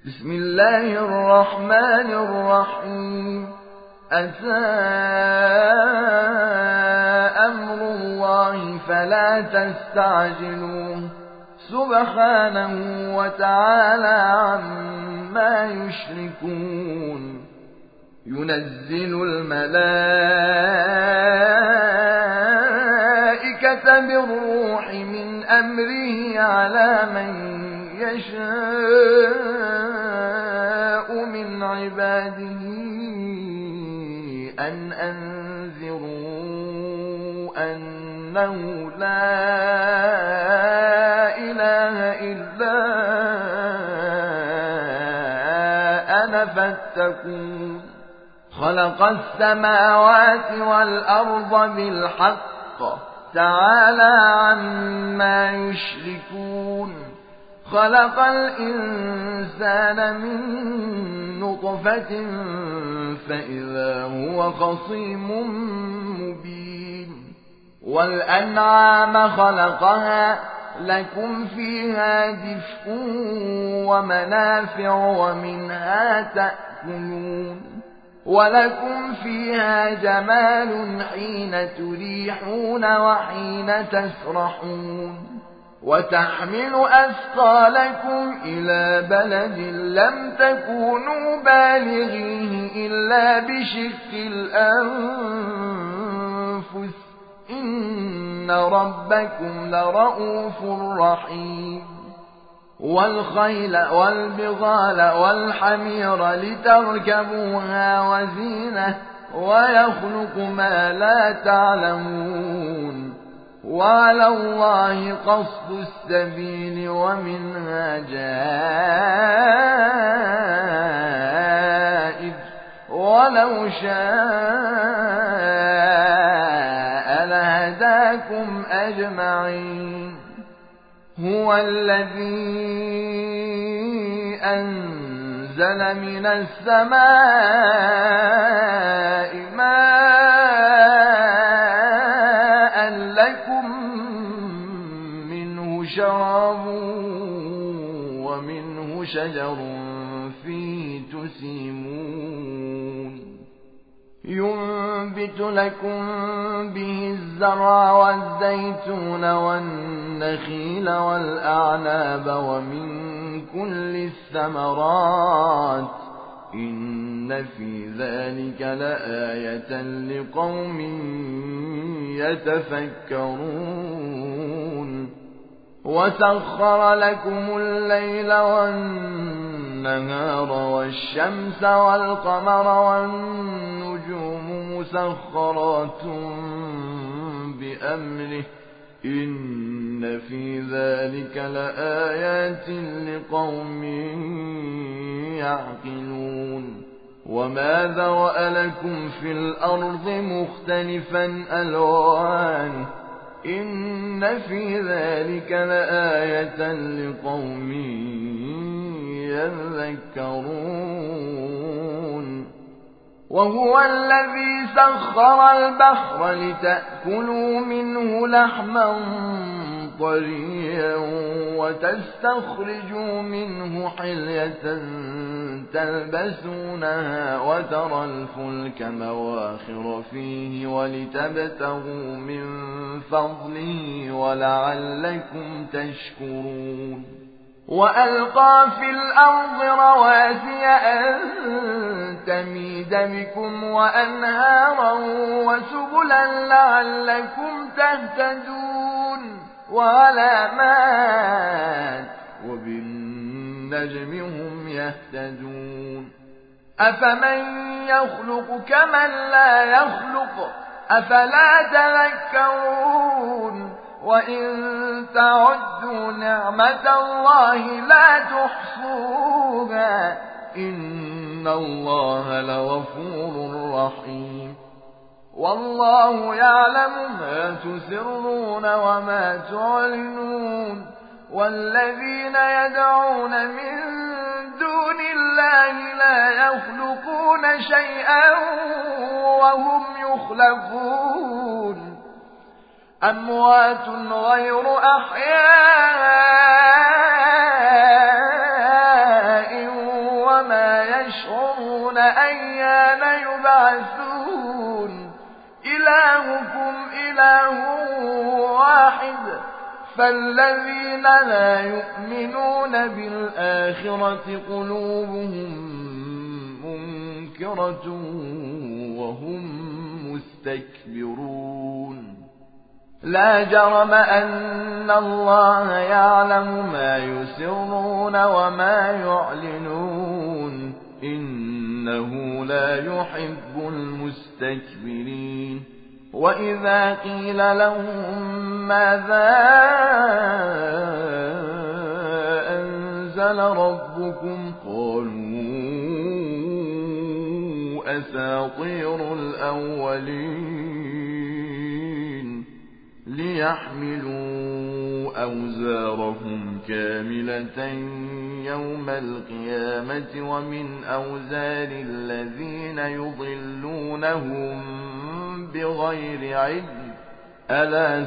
بسم الله الرحمن الرحيم. أتى أمر الله فلا تستعجلوه سبحانه وتعالى عما يشركون. ينزل الملائكة بالروح من أمره على من يشاء من عباده أن أنذروا أنه لا إله إلا أنا فاتقون. خلق السماوات والأرض بالحق تعالى عما يشركون. خلق الإنسان من نطفة فإذا هو خصيم مبين. والأنعام خلقها لكم فيها دفء ومنافع ومنها تأكلون. ولكم فيها جمال حين تريحون وحين تسرحون. وتحمل أثقالكم إلى بلد لم تكونوا بالغيه إلا بشق الأنفس إن ربكم لرؤوف رحيم. والخيل والبغال والحمير لتركبوها وزينة ويخلق ما لا تعلمون. وعلى الله قصد السبيل ومنها جائر ولو شاء لهداكم أجمعين. هو الذي أنزل من السماء ماء لكم منه شراب ومنه شجر فيه تسيمون. ينبت لكم به الزرع والزيتون والنخيل والأعناب ومن كل الثمرات إن في ذلك لآية لقوم يتفكرون. وسخر لكم الليل والنهار والشمس والقمر والنجوم مسخرات بأمره إن في ذلك لآيات لقوم يعقلون. وما ذرأ لكم في الأرض مختلفا ألوانه إن في ذلك لآية لقوم يذكرون. وهو الذي سخر البحر لتأكلوا منه لحما طريا وتستخرجوا منه حلية تلبسونها وترى الفلك مواخر فيه ولتبتغوا من فضله ولعلكم تشكرون. وألقى في الأرض رواسي أن تميد بكم وأنهارا وسبلا لعلكم تهتدون. وعلامات وبالنجم هم يهتدون. أفمن يخلق كمن لا يخلق أفلا تذكرون. وإن تعدوا نعمة الله لا تحصوها إن الله لغفور رحيم. والله يعلم ما تسرون وما تعلنون. والذين يدعون من دون الله لا يخلقون شيئا وهم يخلقون. أموات غير أحياء وما يشعرون أيان يبعثون إلهكم إله واحد فالذين لا يؤمنون بالآخرة قلوبهم منكرة وهم مستكبرون لا جرم أن الله يعلم ما يسرون وما يعلنون إنه لا يحب المستكبرين وإذا قيل لهم ماذا أنزل ربكم قالوا أساطير الأولين ليحملوا أوزارهم كاملة يوم القيامة ومن أوزار الذين يضلونهم بغير علم ألا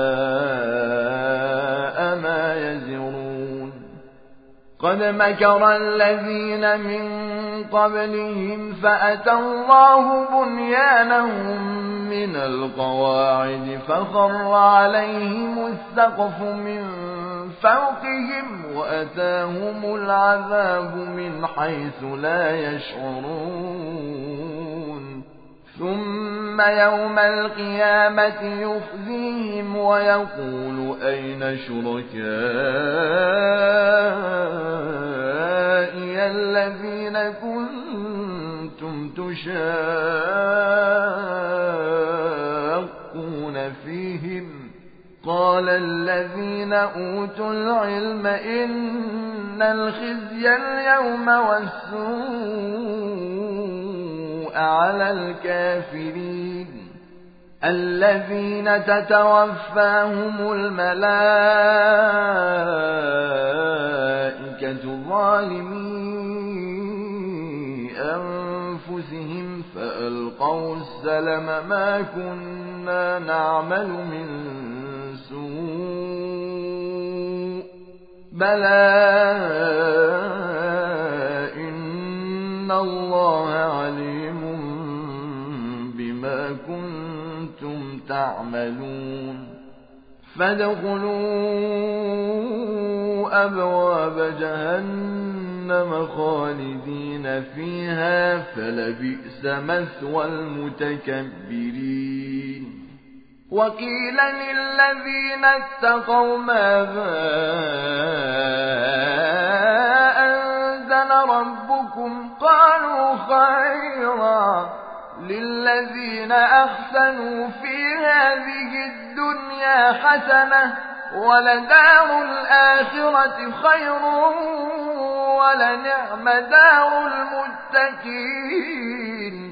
ساء ما يزرون قد مكر الذين من قبلهم فأتى الله بنيانهم من القواعد فخر عليهم السقف من فوقهم وأتاهم العذاب من حيث لا يشعرون ثم يوم القيامة يخزيهم ويقول أين شركائي الذين كنتم تشاقون فيهم قال الذين أوتوا العلم إن الخزي اليوم والسوء على الكافرين الذين تتوفاهم الملائكة ظالمي أنفسهم فألقوا السلم ما كنا نعمل من سوء بلى إن الله عليم بما كنتم تعملون فادخلوا أبواب جهنم خالدين فيها فلبئس مثوى المتكبرين وقيل للذين اتقوا ماذا أنزل ربكم قالوا خيرا للذين أحسنوا في هذه الدنيا حسنة ولدار الآخرة خير ولنعم دار المتقين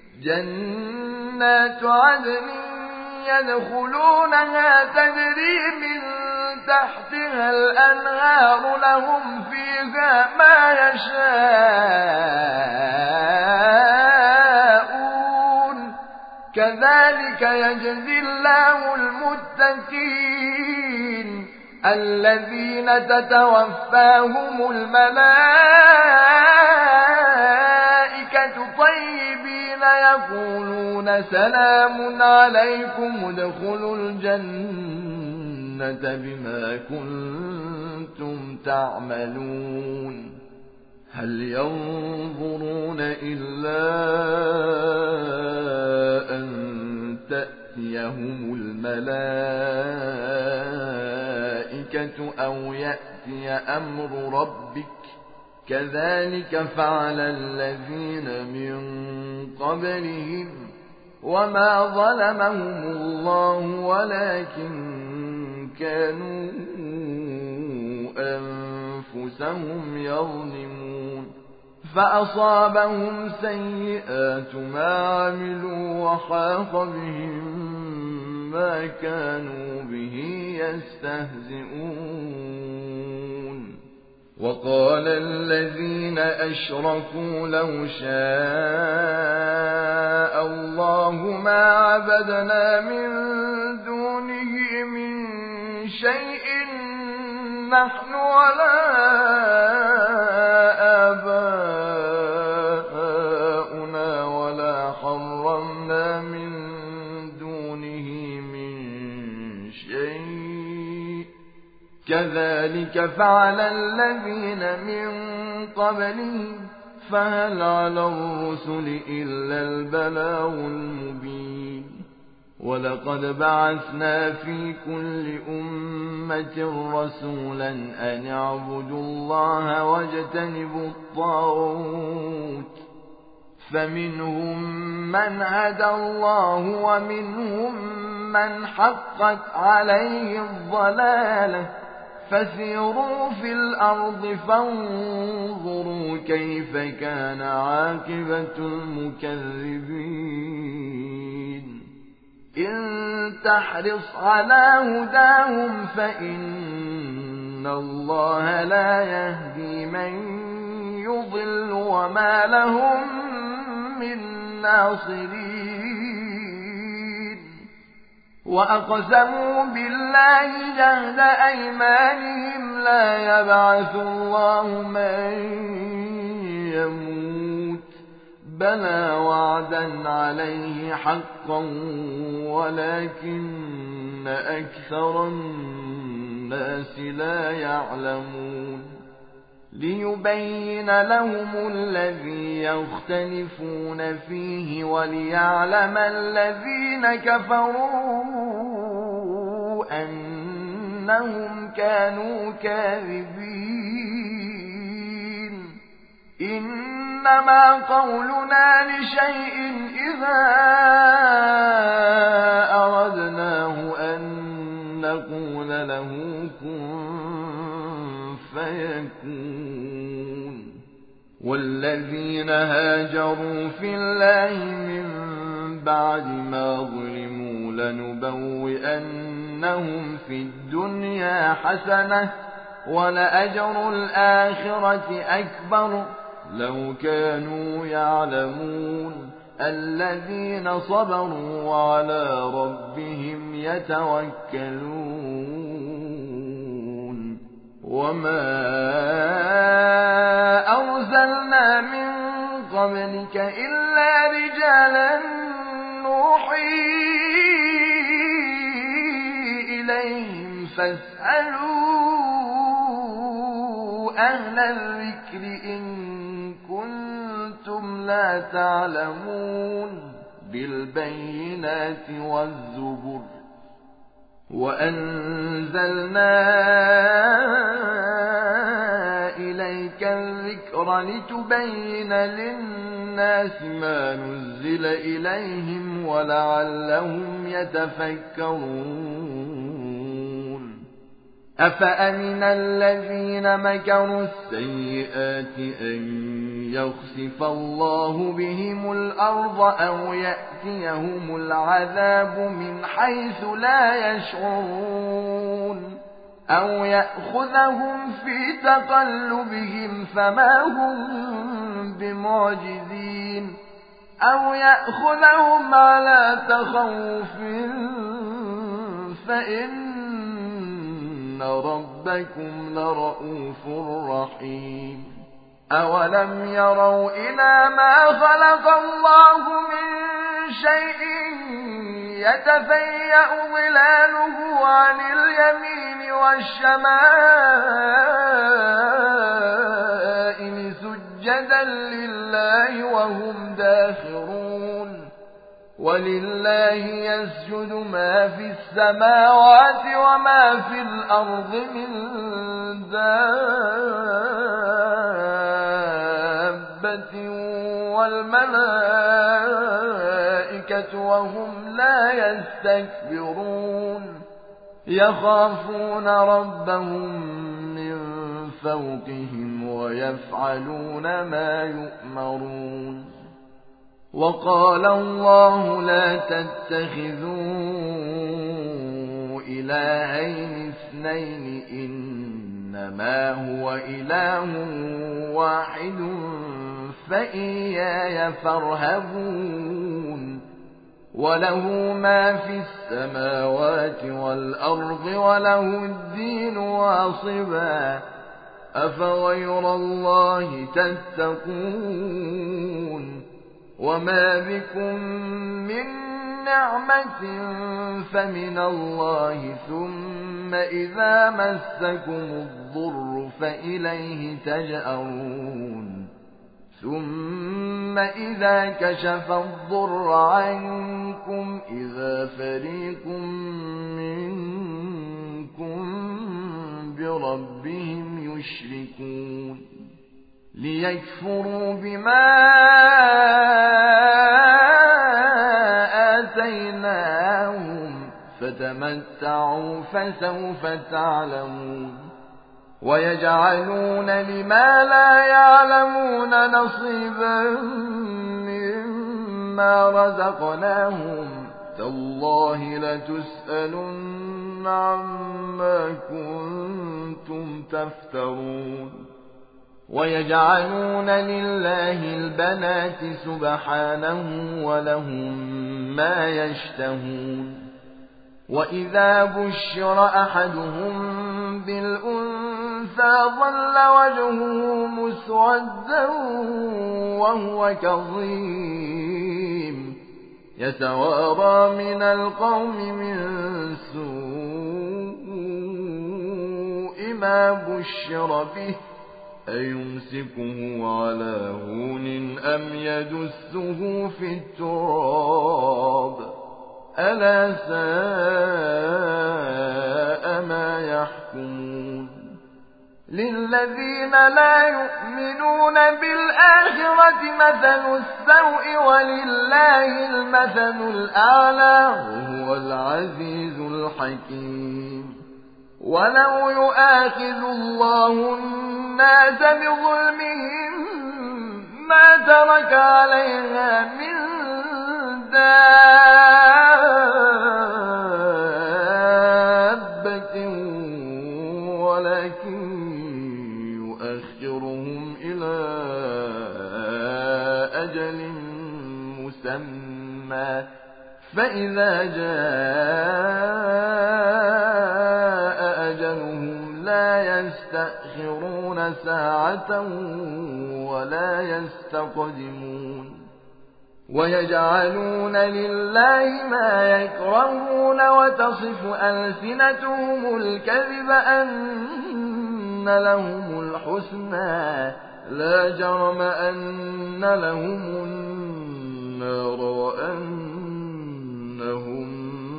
جنات عدن يدخلونها تجري من تحتها الأنهار لهم فيها ما يشاءون كذلك يجزي الله المتقين الذين تتوفاهم الملائكة طيبين يقولون سلام عليكم ادخلوا الجنة بما كنتم تعملون هل ينظرون إلا أن تأتيهم الملائكة أو يأتي أمر ربك كذلك فعل الذين من قبلهم وما ظلمهم الله ولكن كانوا أنفسهم يظلمون فأصابهم سيئات ما عملوا وحاق بهم ما كانوا به يستهزئون وقال الذين أشركوا لو شاء الله ما عبدنا من دونه من شيء نحن ولا آباؤنا كذلك فعل الذين من قبلهم فهل على الرسل إلا البلاغ المبين ولقد بعثنا في كل أمة رسولا أن اعبدوا الله واجتنبوا الطاغوت فمنهم من هدى الله ومنهم من حقت عليه الضلالة فسيروا في الأرض فانظروا كيف كان عاقبة المكذبين إن تحرص على هداهم فإن الله لا يهدي من يضل وما لهم من ناصرين وأقسموا بالله جهد أيمانهم لا يبعث الله من يموت بلى وعدا عليه حقا ولكن أكثر الناس لا يعلمون ليبين لهم الذي يختلفون فيه وليعلم الذين كفروا أنهم كانوا كاذبين إنما قولنا لشيء إذا أردناه أن نقول له كن فيكون والذين هاجروا في الله من بعد ما ظلموا لنبوئنهم في الدنيا حسنة ولأجر الآخرة أكبر لو كانوا يعلمون الذين صبروا وعلى ربهم يتوكلون وما أرسلنا من قبلك إلا رجالا نوحي إليهم فاسألوا أهل الذكر إن كنتم لا تعلمون بالبينات والزبر وأنزلنا إليك الذكر لتبين للناس ما نزل إليهم ولعلهم يتفكرون أفأمن الذين مكروا السيئات أن يخسف الله بهم الأرض أو يأتيهم العذاب من حيث لا يشعرون أو يأخذهم في تقلبهم فما هم بمعجزين أو يأخذهم على تخوف فإن ربكم لرؤوف رحيم أولم يروا إلى ما خلق الله من شيء يتفيأ ظلاله عن اليمين والشمائل سجدا لله وهم داخرون ولله يسجد ما في السماوات وما في الأرض من دابة والملائكة وهم لا يستكبرون يخافون ربهم من فوقهم ويفعلون ما يؤمرون وقال الله لا تتخذوا إلهين اثنين إنما هو إله واحد فإياي فارهبون وله ما في السماوات والأرض وله الدين واصبا أفغير الله تتقون وما بكم من نعمة فمن الله ثم إذا مسكم الضر فإليه تجأرون ثم إذا كشف الضر عنكم إذا فريق منكم بربهم يشركون ليكفروا بما آتيناهم فتمتعوا فسوف تعلمون ويجعلون لما لا يعلمون نصيبا مما رزقناهم تالله لتسألن عما كنتم تفترون ويجعلون لله البنات سبحانه ولهم ما يشتهون وإذا بشر أحدهم بالأنثى ظل وجهه مسودا وهو كظيم يتوارى من القوم من سوء ما بشر به أيمسكه على هون أم يدسه في التراب ألا ساء ما يحكمون للذين لا يؤمنون بالآخرة مثل السوء ولله المثل الأعلى وهو العزيز الحكيم ولو يؤاخذ الله الناس بظلمهم ما ترك عليها من دابة ولكن يؤخرهم إلى أجل مسمى فإذا جاء أجلهم لا يستأخرون ساعة ولا يستقدمون ويجعلون لله ما يكرهون وتصف ألسنتهم الكذب أن لهم الحسنى لا جرم أن لهم النار وأنهم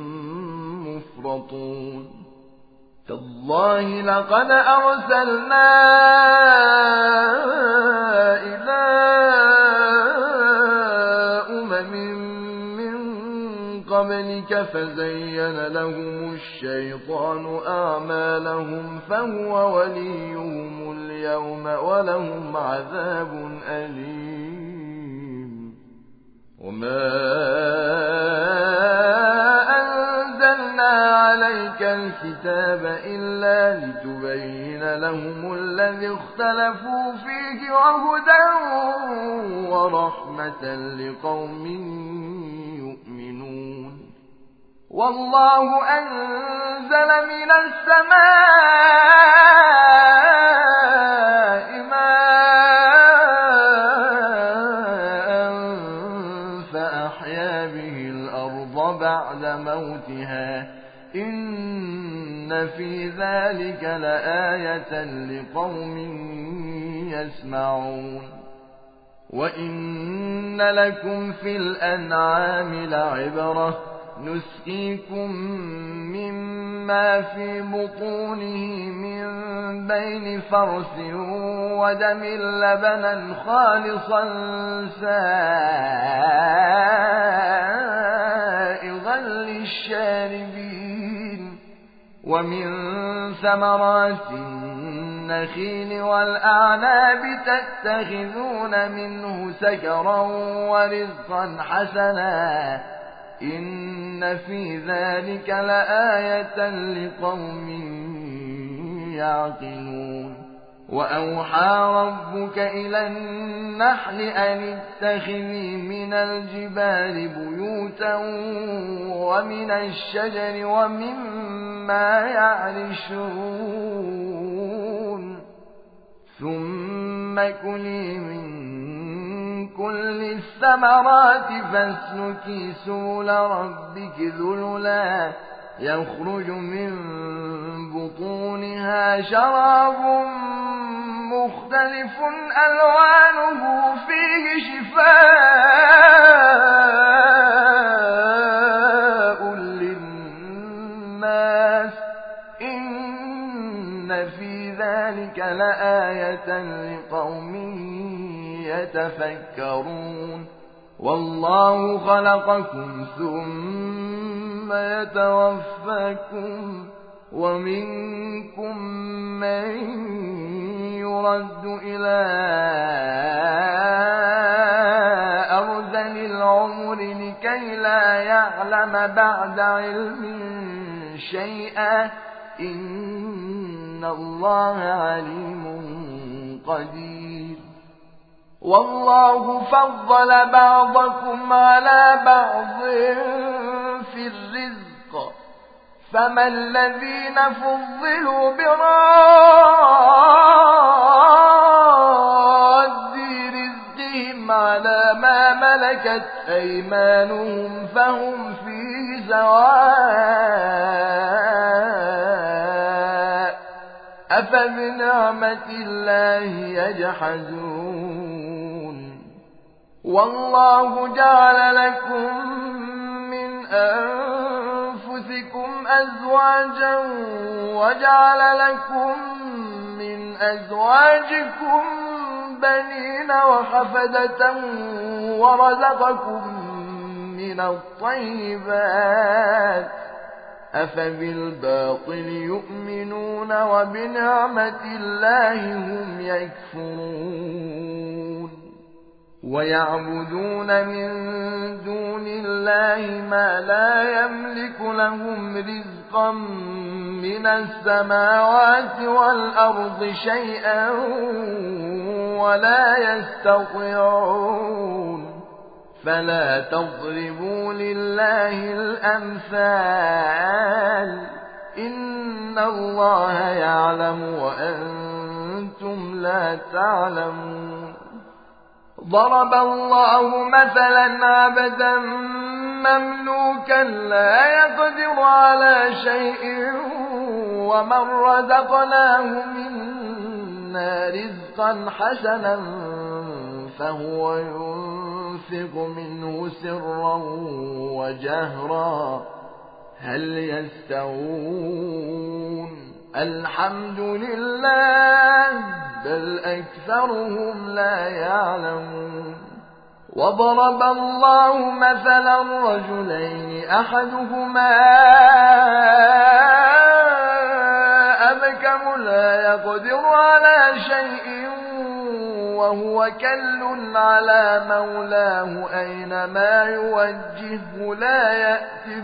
مفرطون تالله لقد أرسلنا إلى من قبلك فزين لهم الشيطان أعمالهم فهو وليهم اليوم ولهم عذاب أليم وما أنزلنا عليك الكتاب إلا لتبين لهم الذي اختلفوا فيه وهدى ورحمة لقوم يؤمنون والله أنزل من السماء ماء فأحيا به الأرض بعد موتها إن في ذلك لآية لقوم يسمعون وإن لكم في الأنعام لعبرة نسقيكم مما في بطونه من بين فرث ودم لبنا خالصا سائغا للشاربين ومن ثمرات النخيل والأعناب تتخذون منه سكرا ورزقا حسنا إن في ذلك لآية لقوم يعقلون وأوحى ربك إلى النحل أن اتخذي من الجبال بيوتا ومن الشجر ومما يعرشون ثم كلي من كل الثمرات فاسلكي سبل ربك ذللا يخرج من بطونها شراب مختلف ألوانه فيه شفاء للناس إن في ذلك لآية لقوم يتفكرون والله خلقكم ثم يتوفاكم ومنكم من يرد إلى أرذل العمر لكي لا يعلم بعد علم شيئا إن الله عليم قدير والله فضل بعضكم على بعض في الرزق فما الذين فضلوا براد رزقهم على ما ملكت أيمانهم فهم فيه سواء أفبنعمة الله يجحدون والله جعل لكم من أنفسكم أزواجا وجعل لكم من أزواجكم بنين وحفدة ورزقكم من الطيبات أفبالباطل يؤمنون وبنعمة الله هم يكفرون ويعبدون من دون الله ما لا يملك لهم رزقا من السماوات والأرض شيئا ولا يستطيعون فلا تضربوا لله الأمثال إن الله يعلم وأنتم لا تعلمون ضرب الله مثلا عبدا مملوكا لا يقدر على شيء ومن رزقناه منا رزقا حسنا فهو ينفق منه سرا وجهرا هل يستوون الحمد لله بل أكثرهم لا يعلمون وضرب الله مثلا رجلين أحدهما أبكم لا يقدر على شيء وهو كل على مولاه أينما يوجهه لا يأتي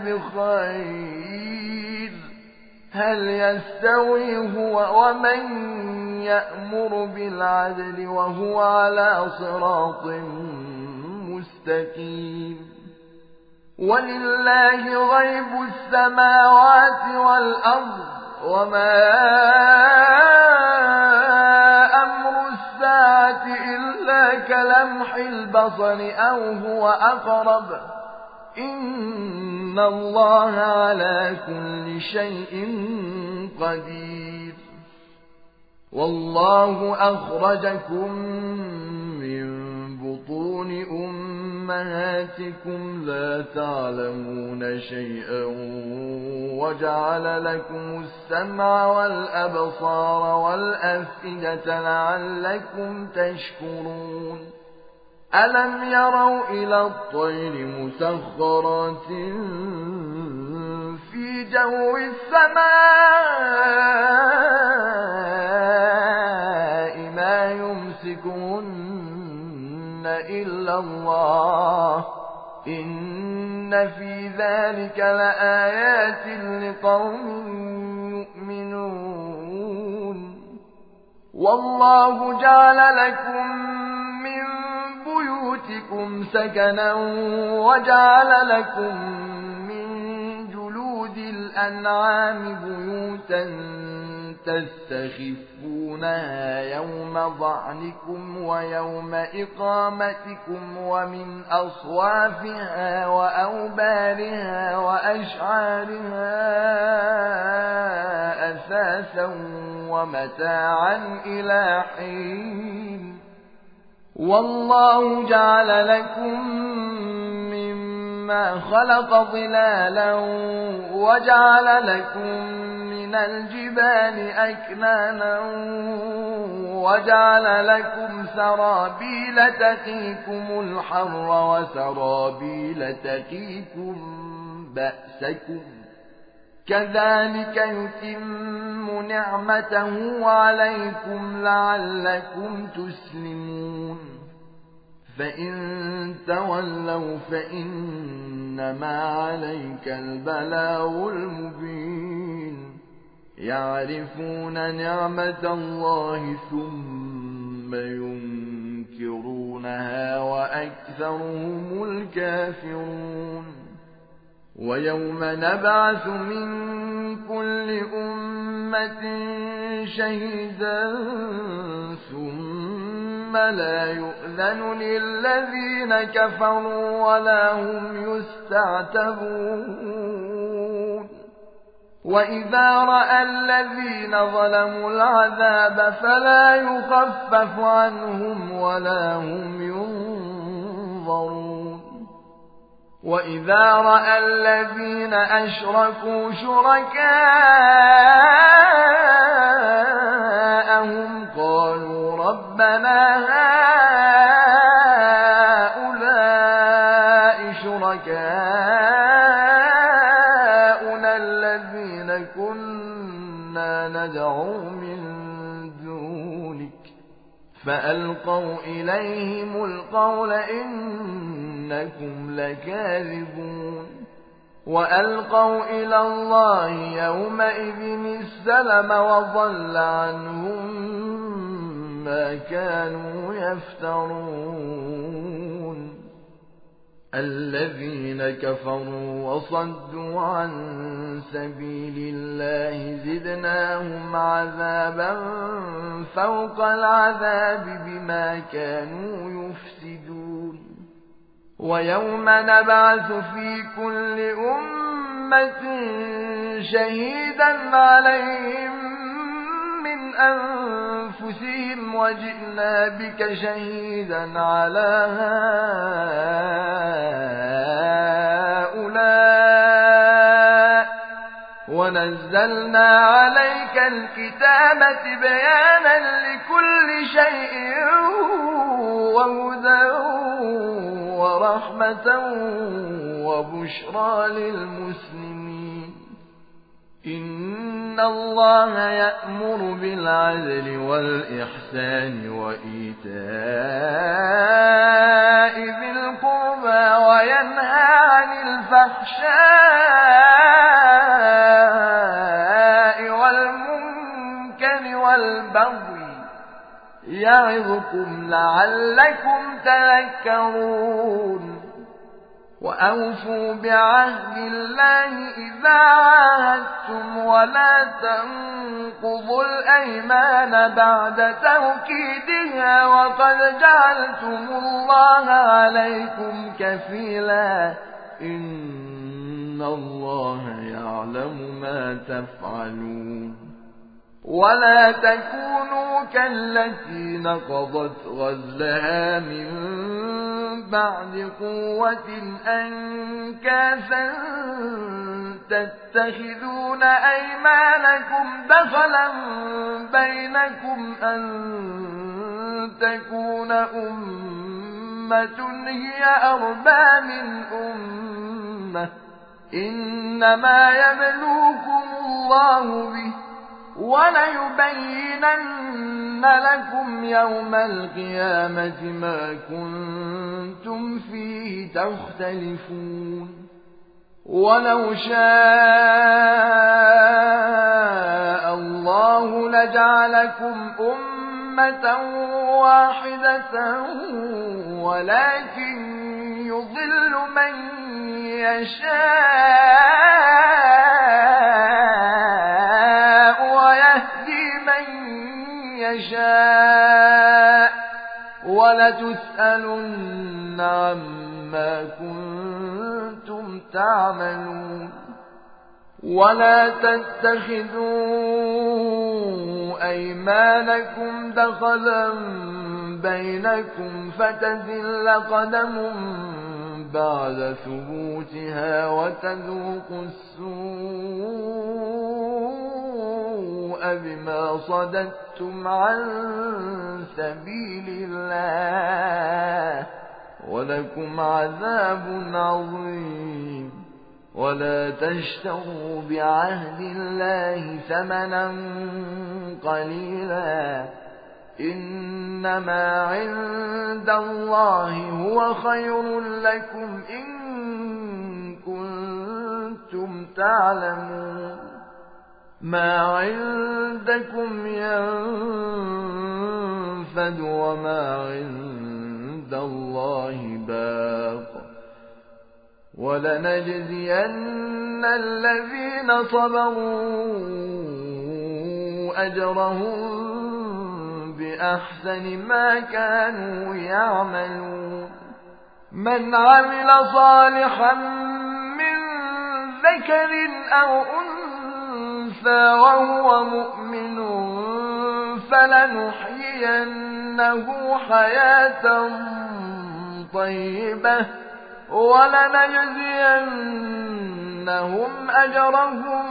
بخير هل يستوي هو ومن يأمر بالعدل وهو على صراط مستقيم ولله غيب السماوات والأرض وما أمر الساعة إلا كلمح البصر أو هو أقرب إن الله على كل شيء قدير والله أخرجكم من بطون أمهاتكم لا تعلمون شيئا وجعل لكم السمع والأبصار والأفئدة لعلكم تشكرون ألم يروا إلى الطير مسخرات في جو السماء ما يمسكهن إلا الله إن في ذلك لآيات لقوم يؤمنون والله جعل لكم من بيوتكم سكنا وجعل لكم من جلود الأنعام بيوتا تستخفونها يوم ظعنكم ويوم إقامتكم ومن أصوافها وأوبارها وأشعارها أثاثا ومتاعا إلى حين. والله جعل لكم مما خلق ظلالا وجعل لكم من الجبال أكنانا وجعل لكم سرابيل تقيكم الحر وسرابيل تقيكم بأسكم كذلك يتم نعمته عليكم لعلكم تسلمون. فإن تولوا فإنما عليك البلاغ المبين. يعرفون نعمة الله ثم ينكرونها وأكثرهم الكافرون. ويوم نبعث من كل أمة شهيدا ثم لا يؤذن للذين كفروا ولا هم يستعتبون. وإذا رأى الذين ظلموا العذاب فلا يخفف عنهم ولا هم ينظرون. وإذا رأى الذين أشركوا شركاءهم قالوا ربنا هؤلاء شركاؤنا الذين كنا ندعو من دونك فألقوا إليهم القول إنكم لكاذبون. وألقوا إلى الله يومئذ السلم وضل عنهم ما كانوا يفترون. الذين كفروا وصدوا عن سبيل الله زدناهم عذابا فوق العذاب بما كانوا يفسدون. ويوم نبعث في كل أمة شهيدا عليهم من أنفسهم وجئنا بك شهيدا على هؤلاء ونزلنا عليك الكتاب بيانا لكل شيء وهدى ورحمة وبشرى للمسلمين. إن الله يأمر بالعدل والإحسان وإيتاء ذي القربى وينهى عن الفحشاء والمنكر والبغي يعظكم لعلكم تذكرون. وأوفوا بعهد الله إذا عاهدتم ولا تنقضوا الأيمان بعد توكيدها وقد جعلتم الله عليكم كفيلا إن الله يعلم ما تفعلون. ولا تكونوا كالتي نقضت غزلها من بعد قوة أنكاثا تتخذون أيمانكم دخلا بينكم أن تكون أمة هي أربى من أمة إنما يبلوكم الله به وليبينن لكم يوم القيامة ما كنتم فيه تختلفون. ولو شاء الله لجعلكم أمة واحدة ولكن يضل من يشاء ويهدي لتسألن عما كنتم تعملون ولا تتخذوا أيمانكم دخلا بينكم فتزل قدم بعد ثبوتها وتذوقوا السوء بما صددتم عن سبيل الله ولكم عذاب عظيم ولا تشتروا بعهد الله ثمنا قليلا إنما عند الله هو خير لكم إن كنتم تعلمون ما عندكم ينفد وما عند الله باق ولنجزين الذين صبروا أجرهم بأحسن ما كانوا يعملون من عمل صالحا من ذكر أو أنثى وهو مؤمن فلنحيينه حياة طيبة ولنجزينهم أجرهم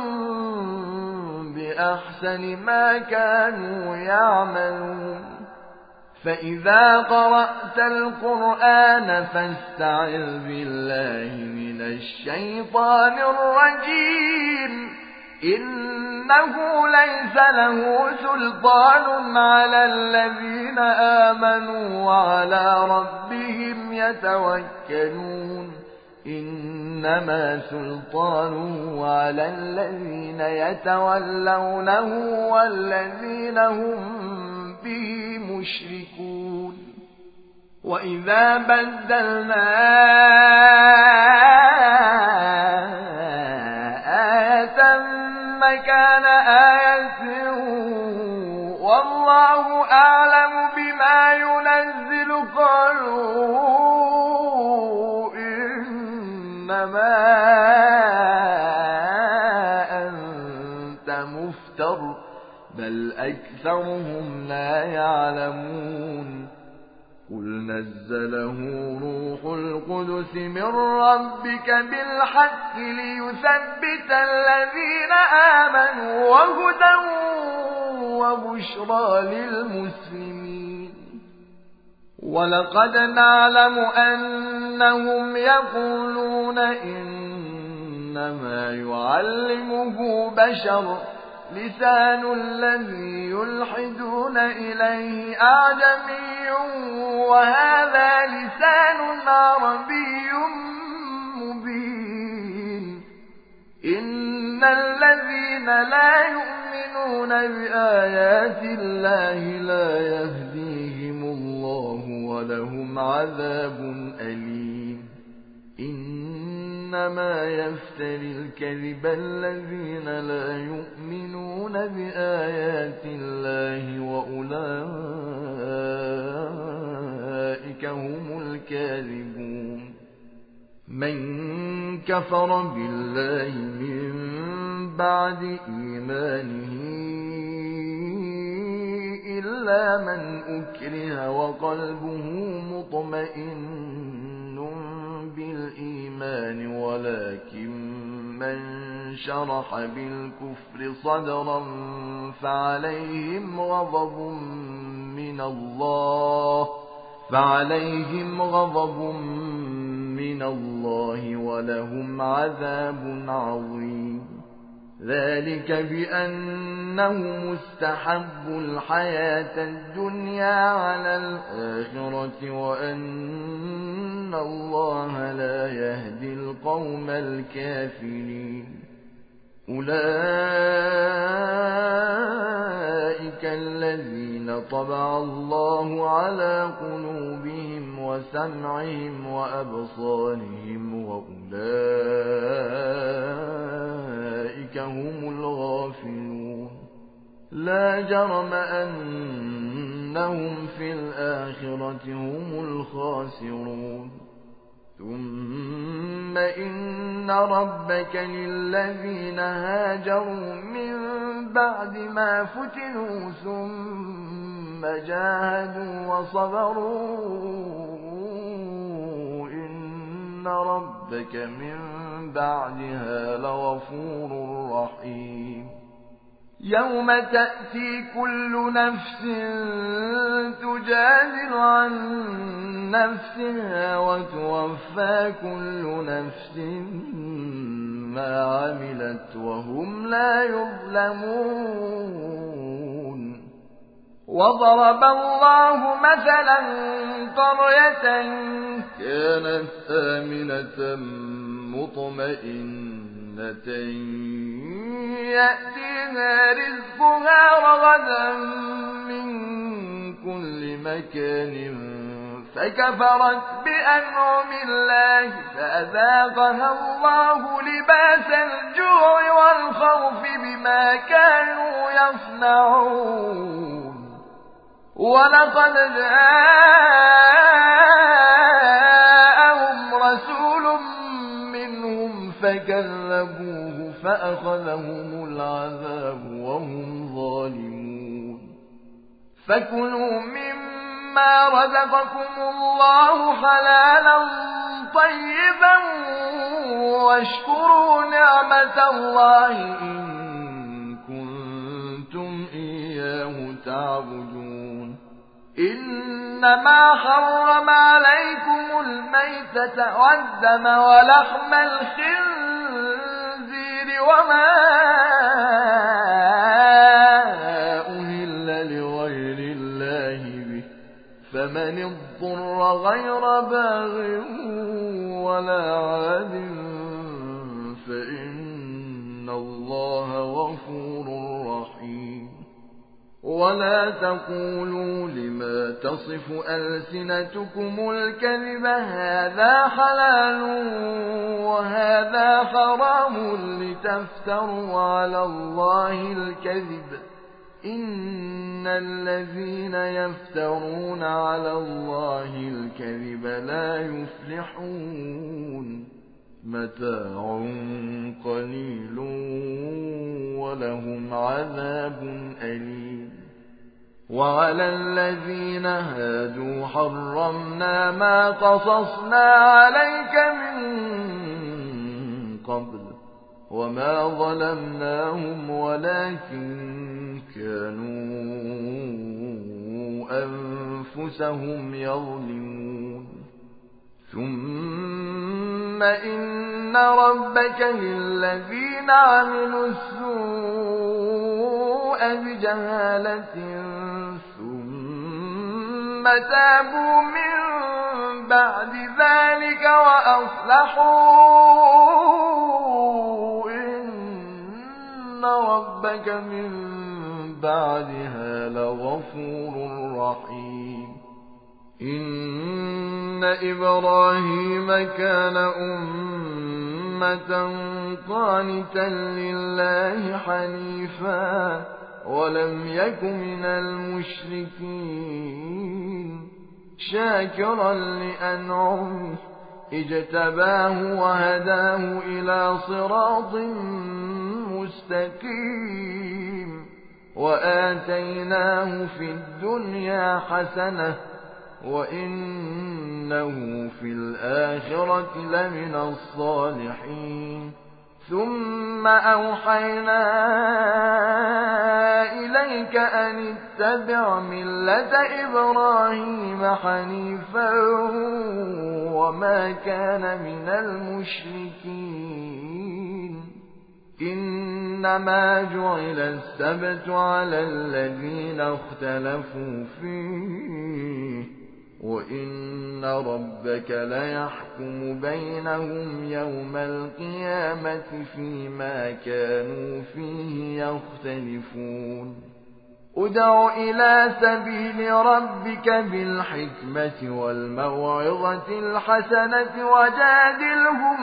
بأحسن ما كانوا يعملون فإذا قرأت القرآن فاستعذ بالله من الشيطان الرجيم إنه ليس له سلطان على الذين آمنوا وعلى ربهم يتوكلون إنما سلطانه على الذين يتولونه والذين هم به مشركون وإذا بدلنا آية مكان آية والله أعلم بما ينزل قالوا إنما أنت مفتر بل أكثرهم لا يعلمون قل نزله روح القدس من ربك بالحق ليثبت الذين آمنوا وهدى وبشرى للمسلمين ولقد نعلم أنهم يقولون إنما يعلمه بشر لسان الذي يلحدون إليه أعجمي وهذا لسان عربي مبين إن الذين لا يؤمنون بآيات الله لا يهديهم الله ولهم عذاب أليم إنما يفتري الكذب الذين لا يؤمنون بآيات الله وأولئك هم الكاذبون من كفر بالله من بعد إيمانه إلا من أكره وقلبه مطمئن بالإيمان ولكن من شرح بالكفر صدرا فعليهم غضب من الله ولهم عذاب عظيم ذلك بأنهم استحبوا الحياة الدنيا على الآخرة وأن الله لا يهدي القوم الكافرين أولئك الذين طبع الله على قلوبهم وسمعهم وأبصارهم وأولئك هم الغافلون لا جرم أن إنهم في الآخرة هم الخاسرون ثم إن ربك للذين هاجروا من بعد ما فتنوا ثم جاهدوا وصبروا إن ربك من بعدها لغفور رحيم يوم تأتي كل نفس تجادل عن نفسها وتوفى كل نفس ما عملت وهم لا يظلمون وضرب الله مثلا قرية كانت آمنة مطمئنة يأتيها رزقها رغدا من كل مكان فكفرت بأنعم الله فأذاقها الله لباس الجوع والخوف بما كانوا يصنعون ولقد جاءهم رسول منهم فكذبوه فأخذهم العذاب وهم ظالمون فكلوا مما رزقكم الله حلالا طيبا واشكروا نعمة الله إن كنتم إياه تعبدون إنما حرم عليكم الميتة والدم ولحم الخنزير وما أهل لغير الله به فمن اضطر غير باغ ولا عاد فإن الله غفور رحيم ولا تقولوا لما تصف ألسنتكم الكذب هذا حلال وهذا حرام لتفتروا على الله الكذب إن الذين يفترون على الله الكذب لا يفلحون متاع قليل ولهم عذاب أليم وعلى الذين هادوا حرمنا ما قصصنا عليك من قبل وما ظلمناهم ولكن كانوا أنفسهم يظلمون ثم إن ربك للذين عملوا السوء بجهالة ثم تابوا من بعد ذلك وأصلحوا إن ربك من بعدها لغفور رحيم إن إبراهيم كان أمة قانتا لله حنيفا ولم يك من المشركين شاكرا لأنعمه اجتباه وهداه إلى صراط مستقيم وآتيناه في الدنيا حسنة وإنه في الآخرة لمن الصالحين ثم أوحينا إليك أن اتبع ملة إبراهيم حنيفا وما كان من المشركين إنما جعل السبت على الذين اختلفوا فيه وإن ربك ليحكم بينهم يوم القيامة فيما كانوا فيه يختلفون ادع إلى سبيل ربك بالحكمة والموعظة الحسنة وجادلهم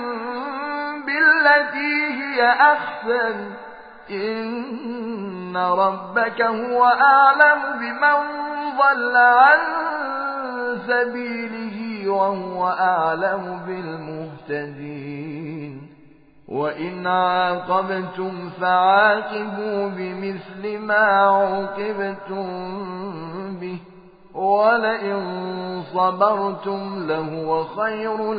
بالتي هي أحسن إن ربك هو أعلم بمن ضل عن سبيله وهو أعلم بالمهتدين وإن عاقبتم فعاقبوا بمثل ما عوقبتم به ولئن صبرتم لهو خير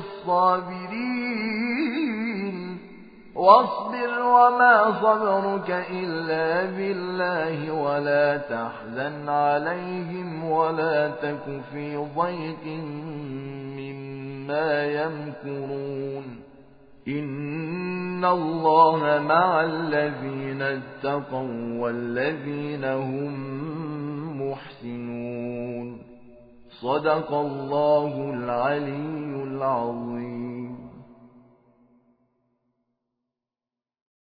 للصابرين واصبر وما صبرك إلا بالله ولا تحزن عليهم ولا تك في ضيق مما يمكرون إن الله مع الذين اتقوا والذين هم محسنون صدق الله العلي العظيم.